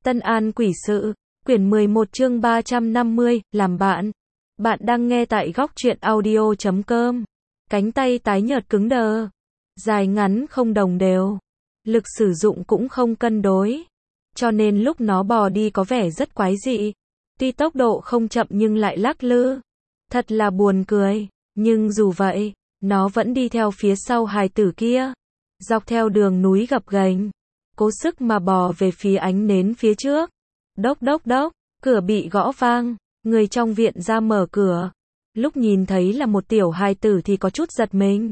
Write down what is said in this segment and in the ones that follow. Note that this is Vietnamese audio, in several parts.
Tân An Quỷ Sự, quyển 11 chương 350, làm bạn. Bạn đang nghe tại góc truyện audio.com. Cánh tay tái nhợt cứng đờ, dài ngắn không đồng đều, lực sử dụng cũng không cân đối, cho nên lúc nó bò đi có vẻ rất quái dị. Tuy tốc độ không chậm nhưng lại lắc lư, thật là buồn cười, nhưng dù vậy, nó vẫn đi theo phía sau hài tử kia, dọc theo đường núi gập ghềnh, cố sức mà bò về phía ánh nến phía trước. Đốc đốc đốc, cửa bị gõ vang, người trong viện ra mở cửa. Lúc nhìn thấy là một tiểu hài tử thì có chút giật mình.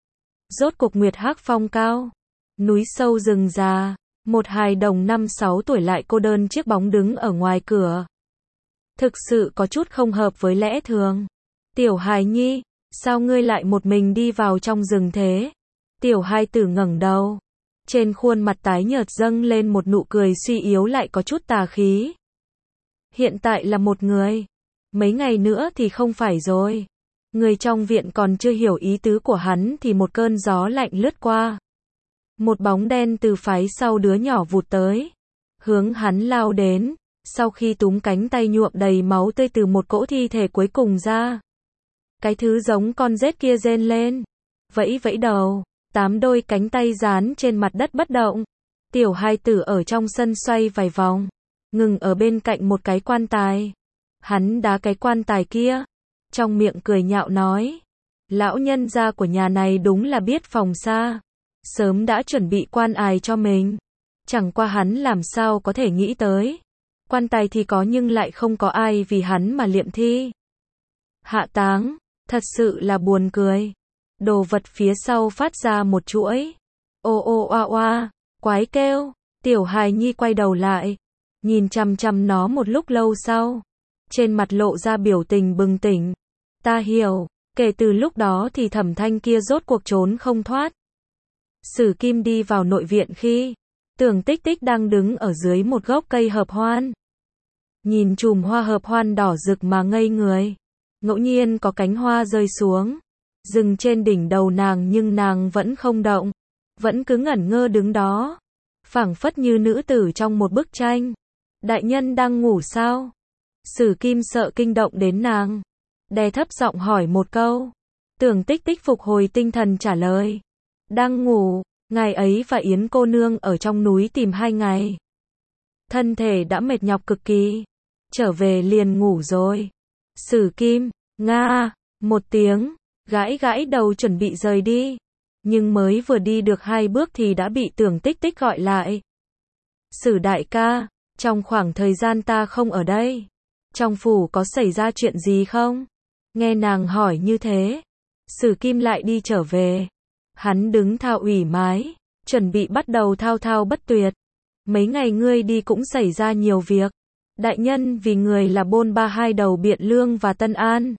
Rốt cuộc Nguyệt Hắc Phong cao, núi sâu rừng già, một hài đồng 5-6 tuổi lại cô đơn chiếc bóng đứng ở ngoài cửa. Thực sự có chút không hợp với lẽ thường. Tiểu hài nhi, sao ngươi lại một mình đi vào trong rừng thế? Tiểu hài tử ngẩng đầu. Trên khuôn mặt tái nhợt dâng lên một nụ cười suy yếu lại có chút tà khí. Hiện tại là một người, mấy ngày nữa thì không phải rồi. Người trong viện còn chưa hiểu ý tứ của hắn thì một cơn gió lạnh lướt qua. Một bóng đen từ phái sau đứa nhỏ vụt tới, hướng hắn lao đến, sau khi túm cánh tay nhuộm đầy máu tươi từ một cỗ thi thể cuối cùng ra. Cái thứ giống con rết kia rên lên, vẫy vẫy đầu, 8 đôi cánh tay dán trên mặt đất bất động. Tiểu hài tử ở trong sân xoay vài vòng, ngừng ở bên cạnh một cái quan tài. Hắn đá cái quan tài kia, trong miệng cười nhạo nói: lão nhân gia của nhà này đúng là biết phòng xa, sớm đã chuẩn bị quan tài cho mình. Chẳng qua hắn làm sao có thể nghĩ tới, quan tài thì có nhưng lại không có ai vì hắn mà liệm thi. Hạ táng, thật sự là buồn cười. Đồ vật phía sau phát ra một chuỗi ô ô oa oa, quái kêu. Tiểu hài nhi quay đầu lại, nhìn chằm chằm nó một lúc lâu sau, trên mặt lộ ra biểu tình bừng tỉnh. Ta hiểu, kể từ lúc đó thì Thẩm Thanh kia rốt cuộc trốn không thoát. Sử Kim đi vào nội viện khi Tưởng Tích Tích đang đứng ở dưới một gốc cây hợp hoan, nhìn chùm hoa hợp hoan đỏ rực mà ngây người. Ngẫu nhiên có cánh hoa rơi xuống, dừng trên đỉnh đầu nàng nhưng nàng vẫn không động, vẫn cứ ngẩn ngơ đứng đó, phảng phất như nữ tử trong một bức tranh. Đại nhân đang ngủ sao? Sử Kim sợ kinh động đến nàng, đè thấp giọng hỏi một câu. Tưởng Tích Tích phục hồi tinh thần trả lời: đang ngủ, ngày ấy và Yến cô nương ở trong núi tìm 2 ngày. Thân thể đã mệt nhọc cực kỳ, trở về liền ngủ rồi. Sử Kim, nga, một tiếng, gãi gãi đầu chuẩn bị rời đi, nhưng mới vừa đi được 2 bước thì đã bị Tưởng Tích Tích gọi lại. Sử đại ca, trong khoảng thời gian ta không ở đây, trong phủ có xảy ra chuyện gì không? Nghe nàng hỏi như thế, Sử Kim lại đi trở về. Hắn đứng thao ủy mái, chuẩn bị bắt đầu thao thao bất tuyệt. Mấy ngày ngươi đi cũng xảy ra nhiều việc. Đại nhân vì người là bôn ba hai đầu Biện Lương và Tân An.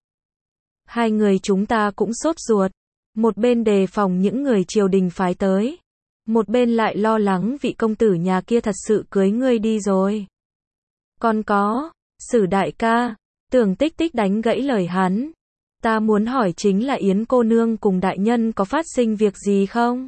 2 người chúng ta cũng sốt ruột. Một bên đề phòng những người triều đình phái tới, một bên lại lo lắng vị công tử nhà kia thật sự cưới ngươi đi rồi. Còn có, Sử đại ca, Tưởng Tích Tích đánh gãy lời hắn. Ta muốn hỏi chính là Yến cô nương cùng đại nhân có phát sinh việc gì không?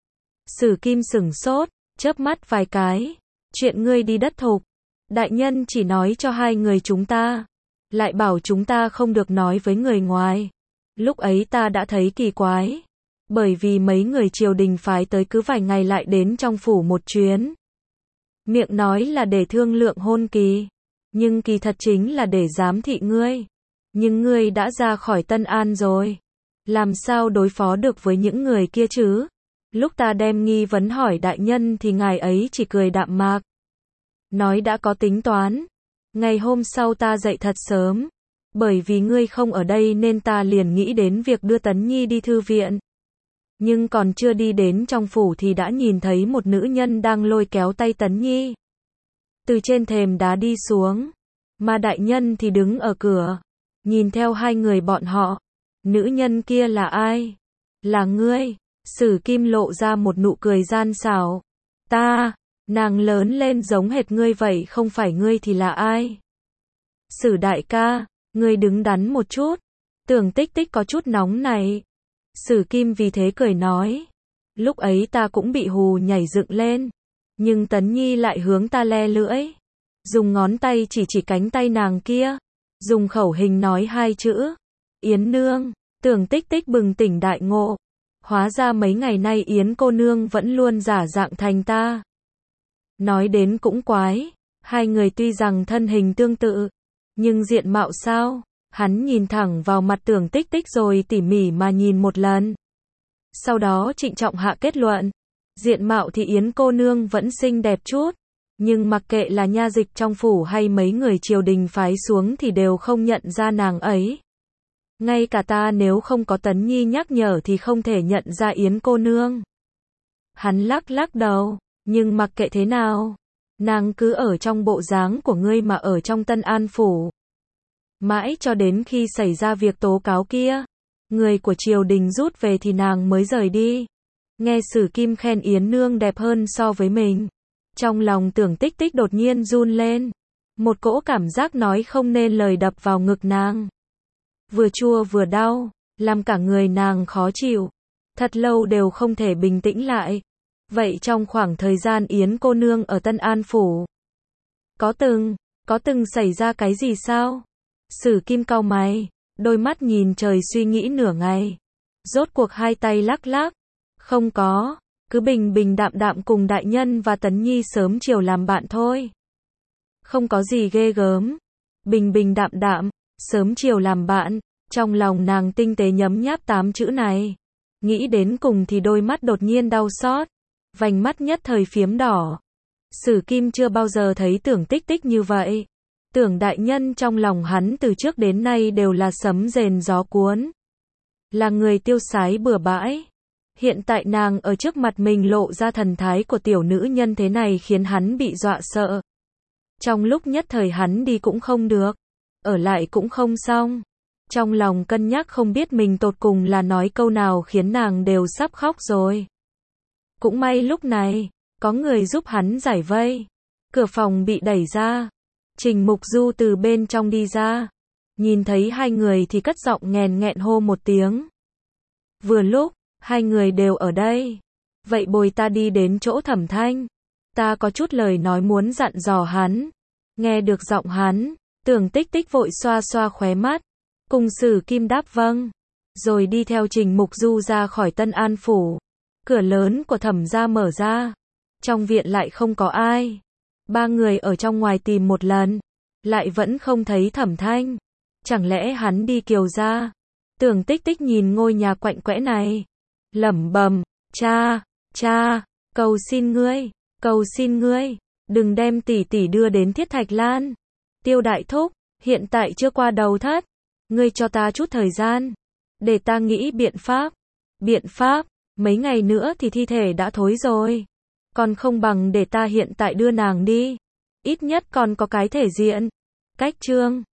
Sử Kim sửng sốt, chớp mắt vài cái. Chuyện ngươi đi đất thục, đại nhân chỉ nói cho 2 người chúng ta, lại bảo chúng ta không được nói với người ngoài. Lúc ấy ta đã thấy kỳ quái, bởi vì mấy người triều đình phái tới cứ vài ngày lại đến trong phủ một chuyến. Miệng nói là để thương lượng hôn kỳ, nhưng kỳ thật chính là để giám thị ngươi. Nhưng ngươi đã ra khỏi Tân An rồi, làm sao đối phó được với những người kia chứ? Lúc ta đem nghi vấn hỏi đại nhân thì ngài ấy chỉ cười đạm mạc, nói đã có tính toán. Ngày hôm sau ta dậy thật sớm, bởi vì ngươi không ở đây nên ta liền nghĩ đến việc đưa Tấn Nhi đi thư viện. Nhưng còn chưa đi đến trong phủ thì đã nhìn thấy một nữ nhân đang lôi kéo tay Tấn Nhi từ trên thềm đá đi xuống, mà đại nhân thì đứng ở cửa, nhìn theo 2 người bọn họ. Nữ nhân kia là ai? Là ngươi. Sử Kim lộ ra một nụ cười gian xảo. Ta, nàng lớn lên giống hệt ngươi vậy, không phải ngươi thì là ai? Sử đại ca, ngươi đứng đắn một chút. Tưởng Tích Tích có chút nóng này. Sử Kim vì thế cười nói: lúc ấy ta cũng bị hù nhảy dựng lên, nhưng Tấn Nhi lại hướng ta le lưỡi. dùng ngón tay chỉ cánh tay nàng kia, dùng khẩu hình nói hai chữ, Yến nương. Tưởng Tích Tích bừng tỉnh đại ngộ, hóa ra mấy ngày nay Yến cô nương vẫn luôn giả dạng thành ta. Nói đến cũng quái, hai người tuy rằng thân hình tương tự, nhưng diện mạo sao? Hắn nhìn thẳng vào mặt Tưởng Tích Tích rồi tỉ mỉ mà nhìn một lần. Sau đó trịnh trọng hạ kết luận, diện mạo thì Yến cô nương vẫn xinh đẹp chút, nhưng mặc kệ là nha dịch trong phủ hay mấy người triều đình phái xuống thì đều không nhận ra nàng ấy. Ngay cả ta nếu không có Tấn Nhi nhắc nhở thì không thể nhận ra Yến cô nương. Hắn lắc đầu, nhưng mặc kệ thế nào, nàng cứ ở trong bộ dáng của ngươi mà ở trong Tân An phủ. Mãi cho đến khi xảy ra việc tố cáo kia, người của triều đình rút về thì nàng mới rời đi. Nghe Sử Kim khen Yến nương đẹp hơn so với mình, trong lòng Tưởng Tích Tích đột nhiên run lên, một cỗ cảm giác nói không nên lời đập vào ngực nàng. Vừa chua vừa đau, làm cả người nàng khó chịu, thật lâu đều không thể bình tĩnh lại. Vậy trong khoảng thời gian Yến cô nương ở Tân An phủ, có từng xảy ra cái gì sao? Sử Kim cau mày, đôi mắt nhìn trời suy nghĩ nửa ngày, rốt cuộc hai tay lắc, không có, cứ bình bình đạm đạm cùng đại nhân và Tấn Nhi sớm chiều làm bạn thôi. Không có gì ghê gớm, bình bình đạm đạm, sớm chiều làm bạn, trong lòng nàng tinh tế nhấm nháp 8 chữ này. Nghĩ đến cùng thì đôi mắt đột nhiên đau xót, vành mắt nhất thời phiếm đỏ. Sử Kim chưa bao giờ thấy Tưởng Tích Tích như vậy. Tưởng đại nhân trong lòng hắn từ trước đến nay đều là sấm rền gió cuốn, là người tiêu sái bừa bãi. Hiện tại nàng ở trước mặt mình lộ ra thần thái của tiểu nữ nhân thế này khiến hắn bị dọa sợ. Trong lúc nhất thời hắn đi cũng không được, ở lại cũng không xong. Trong lòng cân nhắc không biết mình tột cùng là nói câu nào khiến nàng đều sắp khóc rồi. Cũng may lúc này, có người giúp hắn giải vây. Cửa phòng bị đẩy ra. Trình Mục Du từ bên trong đi ra. Nhìn thấy hai người thì cất giọng nghẹn hô một tiếng. Vừa lúc, hai người đều ở đây. Vậy bồi ta đi đến chỗ Thẩm Thanh. Ta có chút lời nói muốn dặn dò hắn. Nghe được giọng hắn, Tưởng Tích Tích vội xoa xoa khóe mắt. Cùng Sử Kim đáp vâng. Rồi đi theo Trình Mục Du ra khỏi Tân An phủ. Cửa lớn của Thẩm gia mở ra. Trong viện lại không có ai. Ba người ở trong ngoài tìm một lần, lại vẫn không thấy Thẩm Thanh. Chẳng lẽ hắn đi Kiều gia? Tưởng Tích Tích nhìn ngôi nhà quạnh quẽ này, lẩm bẩm, cha, cầu xin ngươi, đừng đem tỷ tỷ đưa đến Thiết Thạch Lan. Tiêu đại thúc, hiện tại chưa qua đầu thất, ngươi cho ta chút thời gian, để ta nghĩ biện pháp, mấy ngày nữa thì thi thể đã thối rồi. Còn không bằng để ta hiện tại đưa nàng đi, ít nhất còn có cái thể diện. Cách chương